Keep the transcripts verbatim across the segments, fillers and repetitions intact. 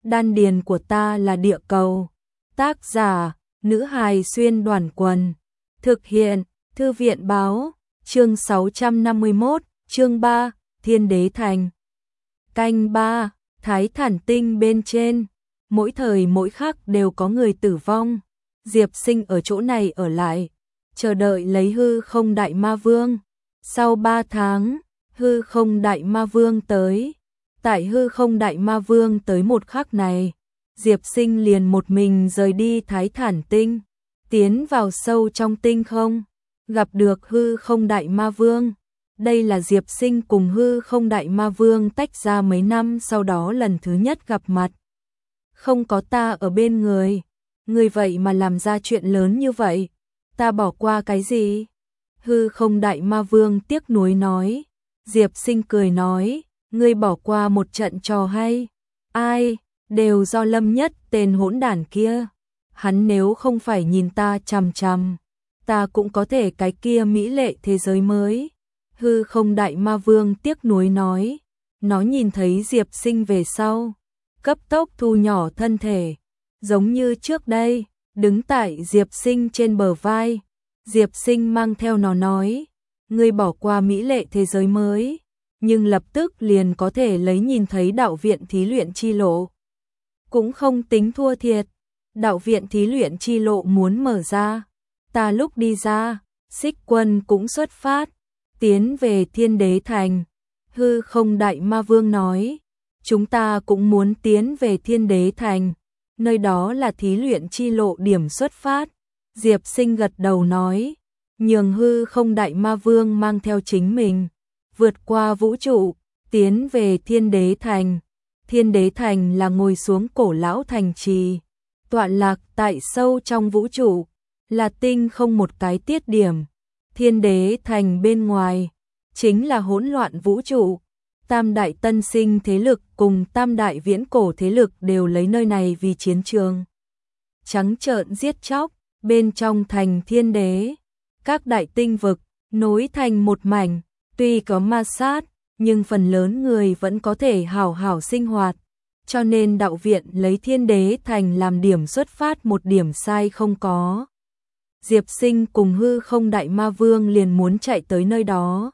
đan điền của ta là địa cầu. Tác giả, nữ hài xuyên đoàn quần. Thực hiện, thư viện báo, chương sáu trăm năm mươi mốt, chương ba, Thiên Đế Thành. Canh ba, Thái Thản Tinh bên trên. Mỗi thời mỗi khắc đều có người tử vong. Diệp Sinh ở chỗ này ở lại, chờ đợi lấy hư không đại ma vương. Sau ba tháng, hư không đại ma vương tới. Tại hư không đại ma vương tới một khắc này, Diệp Sinh liền một mình rời đi Thái Thản Tinh, tiến vào sâu trong tinh không, gặp được hư không đại ma vương. Đây là Diệp Sinh cùng hư không đại ma vương tách ra mấy năm sau đó lần thứ nhất gặp mặt. Không có ta ở bên người, người vậy mà làm ra chuyện lớn như vậy, ta bỏ qua cái gì? Hư không đại ma vương tiếc nuối nói. Diệp Sinh cười nói, ngươi bỏ qua một trận trò hay. Ai, đều do Lâm Nhất tên hỗn đản kia. Hắn nếu không phải nhìn ta chằm chằm, ta cũng có thể cái kia mỹ lệ thế giới mới. Hư không đại ma vương tiếc nuối nói. Nó nhìn thấy Diệp Sinh về sau, cấp tốc thu nhỏ thân thể, giống như trước đây, đứng tại Diệp Sinh trên bờ vai. Diệp Sinh mang theo nó nói, ngươi bỏ qua mỹ lệ thế giới mới, nhưng lập tức liền có thể lấy nhìn thấy đạo viện thí luyện chi lộ. Cũng không tính thua thiệt, đạo viện thí luyện chi lộ muốn mở ra. Ta lúc đi ra, Xích Quân cũng xuất phát, tiến về Thiên Đế Thành. Hư không đại ma vương nói, chúng ta cũng muốn tiến về Thiên Đế Thành, nơi đó là thí luyện chi lộ điểm xuất phát. Diệp Sinh gật đầu nói, nhường hư không đại ma vương mang theo chính mình, vượt qua vũ trụ, tiến về Thiên Đế Thành. Thiên Đế Thành là ngồi xuống cổ lão thành trì, tọa lạc tại sâu trong vũ trụ, là tinh không một cái tiết điểm. Thiên Đế Thành bên ngoài, chính là hỗn loạn vũ trụ. Tam đại tân sinh thế lực cùng tam đại viễn cổ thế lực đều lấy nơi này vì chiến trường. Trắng trợn giết chóc, bên trong thành Thiên Đế, các đại tinh vực, nối thành một mảnh, tuy có ma sát, nhưng phần lớn người vẫn có thể hảo hảo sinh hoạt. Cho nên đạo viện lấy Thiên Đế Thành làm điểm xuất phát, một điểm sai không có. Diệp Sinh cùng hư không đại ma vương liền muốn chạy tới nơi đó.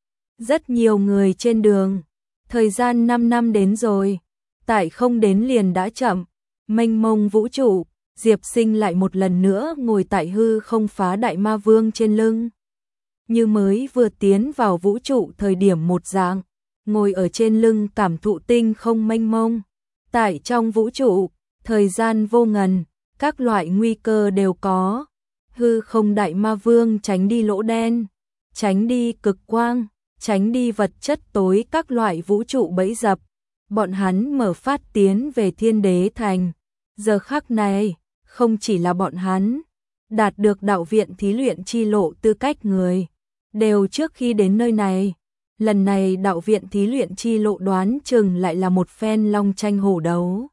Rất nhiều người trên đường, thời gian năm năm đến rồi, tại không đến liền đã chậm. Mênh mông vũ trụ, Diệp Sinh lại một lần nữa ngồi tại hư không phá đại ma vương trên lưng. Như mới vừa tiến vào vũ trụ thời điểm một dạng, ngồi ở trên lưng cảm thụ tinh không mênh mông. Tại trong vũ trụ, thời gian vô ngần, các loại nguy cơ đều có. Hư không đại ma vương tránh đi lỗ đen, tránh đi cực quang, tránh đi vật chất tối các loại vũ trụ bẫy dập. Bọn hắn mở phát tiến về Thiên Đế Thành. Giờ khắc này, không chỉ là bọn hắn, đạt được đạo viện thí luyện chi lộ tư cách người, đều trước khi đến nơi này. Lần này đạo viện thí luyện chi lộ đoán chừng lại là một phen long tranh hổ đấu.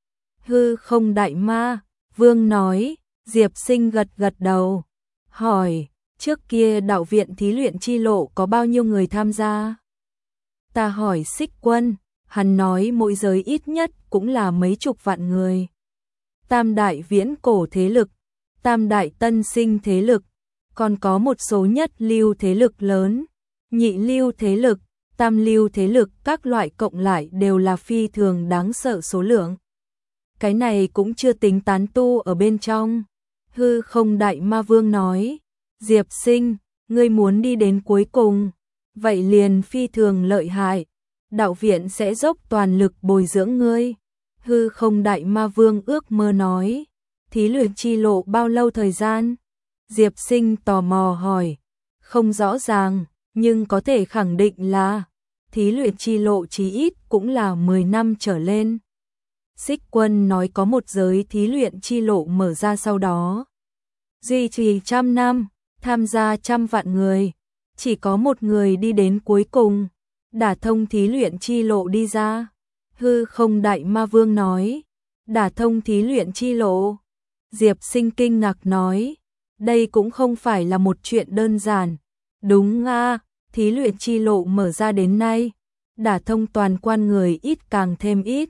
Hư không đại ma vương nói. Diệp Sinh gật gật đầu, hỏi, trước kia đạo viện thí luyện chi lộ có bao nhiêu người tham gia? Ta hỏi Xích Quân, hắn nói mỗi giới ít nhất cũng là mấy chục vạn người. Tam đại viễn cổ thế lực, tam đại tân sinh thế lực, còn có một số nhất lưu thế lực lớn, nhị lưu thế lực, tam lưu thế lực, các loại cộng lại đều là phi thường đáng sợ số lượng. Cái này cũng chưa tính tán tu ở bên trong. Hư không đại ma vương nói, Diệp Sinh, ngươi muốn đi đến cuối cùng, vậy liền phi thường lợi hại, đạo viện sẽ dốc toàn lực bồi dưỡng ngươi. Hư không đại ma vương ước mơ nói, thí luyện chi lộ bao lâu thời gian? Diệp Sinh tò mò hỏi, không rõ ràng, nhưng có thể khẳng định là thí luyện chi lộ chí ít cũng là mười năm trở lên. Xích Quân nói có một giới thí luyện chi lộ mở ra sau đó, duy trì trăm năm, tham gia trăm vạn người, chỉ có một người đi đến cuối cùng, đả thông thí luyện chi lộ đi ra. Hư không đại ma vương nói, đả thông thí luyện chi lộ. Diệp Sinh kinh ngạc nói, đây cũng không phải là một chuyện đơn giản. Đúng a, thí luyện chi lộ mở ra đến nay, đả thông toàn quan người ít càng thêm ít,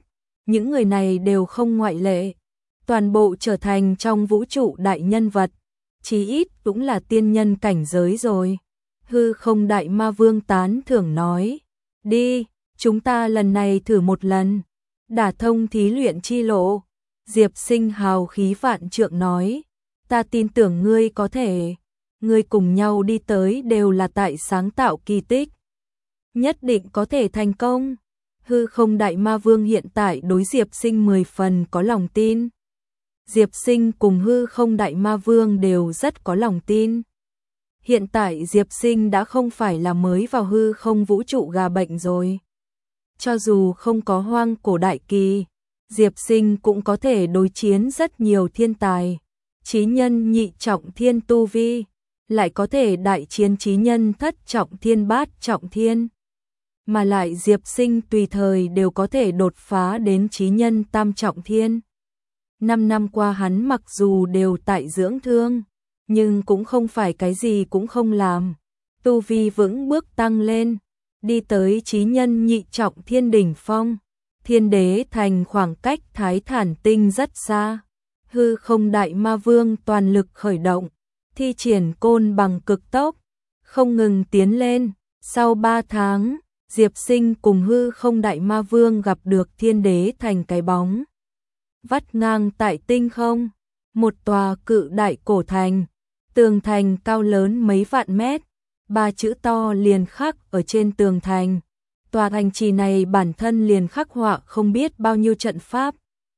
những người này đều không ngoại lệ, toàn bộ trở thành trong vũ trụ đại nhân vật, chí ít cũng là tiên nhân cảnh giới rồi. Hư Không Đại Ma Vương tán thưởng nói, đi, chúng ta lần này thử một lần, đả thông thí luyện chi lộ. Diệp Sinh hào khí vạn trượng nói, ta tin tưởng ngươi có thể, ngươi cùng nhau đi tới đều là tại sáng tạo kỳ tích, nhất định có thể thành công. Hư Không Đại Ma Vương hiện tại đối Diệp Sinh mười phần có lòng tin. Diệp Sinh cùng Hư Không Đại Ma Vương đều rất có lòng tin. Hiện tại Diệp Sinh đã không phải là mới vào hư không vũ trụ gà bệnh rồi. Cho dù không có hoang cổ đại kỳ, Diệp Sinh cũng có thể đối chiến rất nhiều thiên tài. Chí nhân nhị trọng thiên tu vi, lại có thể đại chiến chí nhân thất trọng thiên bát trọng thiên. Mà lại Diệp Sinh tùy thời đều có thể đột phá đến chí nhân tam trọng thiên. Năm năm qua hắn mặc dù đều tại dưỡng thương, nhưng cũng không phải cái gì cũng không làm. Tu vi vững bước tăng lên, đi tới chí nhân nhị trọng thiên đỉnh phong. Thiên Đế Thành khoảng cách Thái Thản Tinh rất xa. Hư Không Đại Ma Vương toàn lực khởi động, thi triển côn bằng cực tốc, không ngừng tiến lên. Sau ba tháng, Diệp Sinh cùng Hư Không Đại Ma Vương gặp được Thiên Đế Thành cái bóng. Vắt ngang tại tinh không, một tòa cự đại cổ thành, tường thành cao lớn mấy vạn mét, ba chữ to liền khắc ở trên tường thành. Tòa thành trì này bản thân liền khắc họa không biết bao nhiêu trận pháp,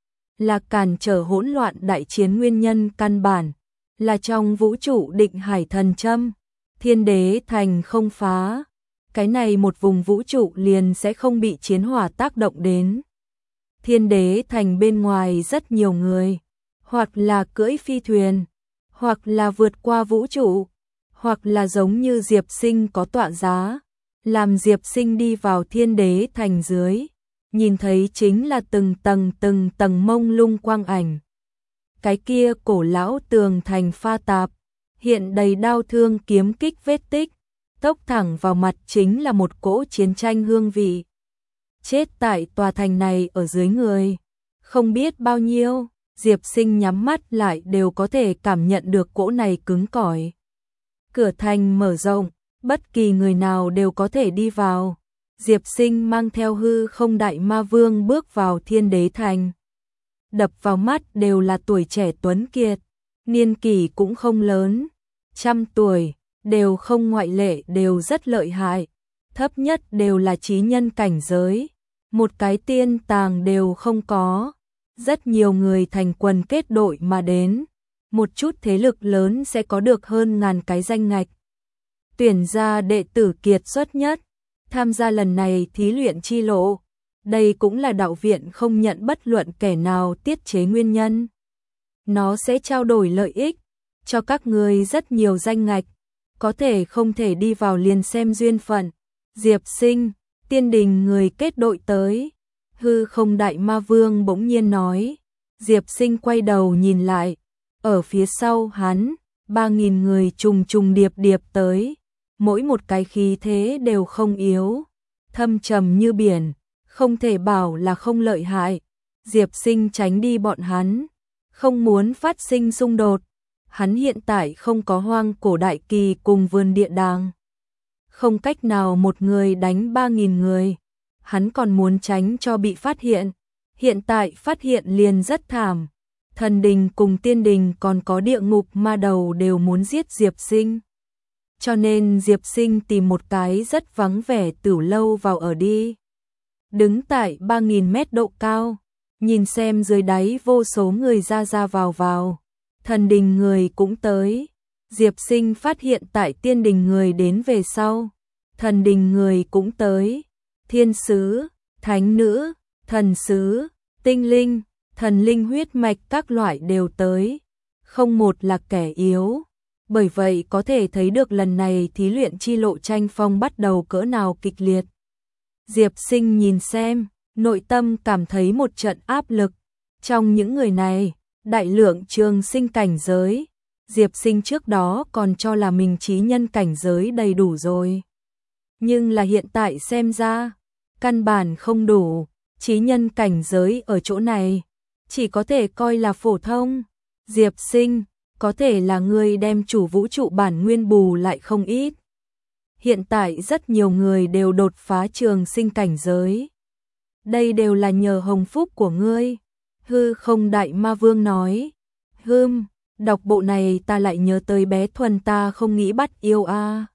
là cản trở hỗn loạn đại chiến nguyên nhân căn bản, là trong vũ trụ định hải thần châm. Thiên Đế Thành không phá, cái này một vùng vũ trụ liền sẽ không bị chiến hỏa tác động đến. Thiên Đế Thành bên ngoài rất nhiều người, hoặc là cưỡi phi thuyền, hoặc là vượt qua vũ trụ, hoặc là giống như Diệp Sinh có tọa giá, làm Diệp Sinh đi vào Thiên Đế Thành dưới, nhìn thấy chính là từng tầng từng tầng mông lung quang ảnh. Cái kia cổ lão tường thành pha tạp, hiện đầy đao thương kiếm kích vết tích, tốc thẳng vào mặt chính là một cỗ chiến tranh hương vị. Chết tại tòa thành này ở dưới người, không biết bao nhiêu, Diệp Sinh nhắm mắt lại đều có thể cảm nhận được cỗ này cứng cỏi. Cửa thành mở rộng, bất kỳ người nào đều có thể đi vào. Diệp Sinh mang theo Hư Không Đại Ma Vương bước vào Thiên Đế Thành. Đập vào mắt đều là tuổi trẻ tuấn kiệt, niên kỷ cũng không lớn, trăm tuổi, đều không ngoại lệ, đều rất lợi hại, thấp nhất đều là chí nhân cảnh giới, một cái tiên tàng đều không có. Rất nhiều người thành quần kết đội mà đến, một chút thế lực lớn sẽ có được hơn ngàn cái danh ngạch. Tuyển ra đệ tử kiệt xuất nhất, tham gia lần này thí luyện chi lộ. Đây cũng là đạo viện không nhận bất luận kẻ nào tiết chế nguyên nhân. Nó sẽ trao đổi lợi ích, cho các người rất nhiều danh ngạch, có thể không thể đi vào liền xem duyên phận. Diệp Sinh, Tiên Đình người kết đội tới. Hư Không Đại Ma Vương bỗng nhiên nói. Diệp Sinh quay đầu nhìn lại, ở phía sau hắn, ba nghìn người trùng trùng điệp điệp tới, mỗi một cái khí thế đều không yếu, thâm trầm như biển, không thể bảo là không lợi hại. Diệp Sinh tránh đi bọn hắn, không muốn phát sinh xung đột. Hắn hiện tại không có hoang cổ đại kỳ cùng vườn địa đàng, không cách nào một người đánh ba nghìn người. Hắn còn muốn tránh cho bị phát hiện, hiện tại phát hiện liền rất thảm. Thần đình cùng tiên đình còn có địa ngục ma đầu đều muốn giết Diệp Sinh. Cho nên Diệp Sinh tìm một cái rất vắng vẻ tửu lâu vào ở đi. Đứng tại ba nghìn mét độ cao, nhìn xem dưới đáy vô số người ra ra vào vào. Thần đình người cũng tới. Diệp Sinh phát hiện tại tiên đình người đến về sau, thần đình người cũng tới. Thiên sứ, thánh nữ, thần sứ, tinh linh, thần linh huyết mạch các loại đều tới, không một là kẻ yếu. Bởi vậy có thể thấy được lần này thí luyện chi lộ tranh phong bắt đầu cỡ nào kịch liệt. Diệp Sinh nhìn xem, nội tâm cảm thấy một trận áp lực. Trong những người này, đại lượng trường sinh cảnh giới, Diệp Sinh trước đó còn cho là mình chí nhân cảnh giới đầy đủ rồi. Nhưng là hiện tại xem ra, căn bản không đủ. chí nhân cảnh giới ở chỗ này, chỉ có thể coi là phổ thông. Diệp Sinh, có thể là ngươi đem chủ vũ trụ bản nguyên bù lại không ít. Hiện tại rất nhiều người đều đột phá trường sinh cảnh giới. Đây đều là nhờ hồng phúc của ngươi. Hư Không Đại Ma Vương nói. Hừm, đọc bộ này ta lại nhớ tới bé Thuần ta không nghĩ bắt yêu a.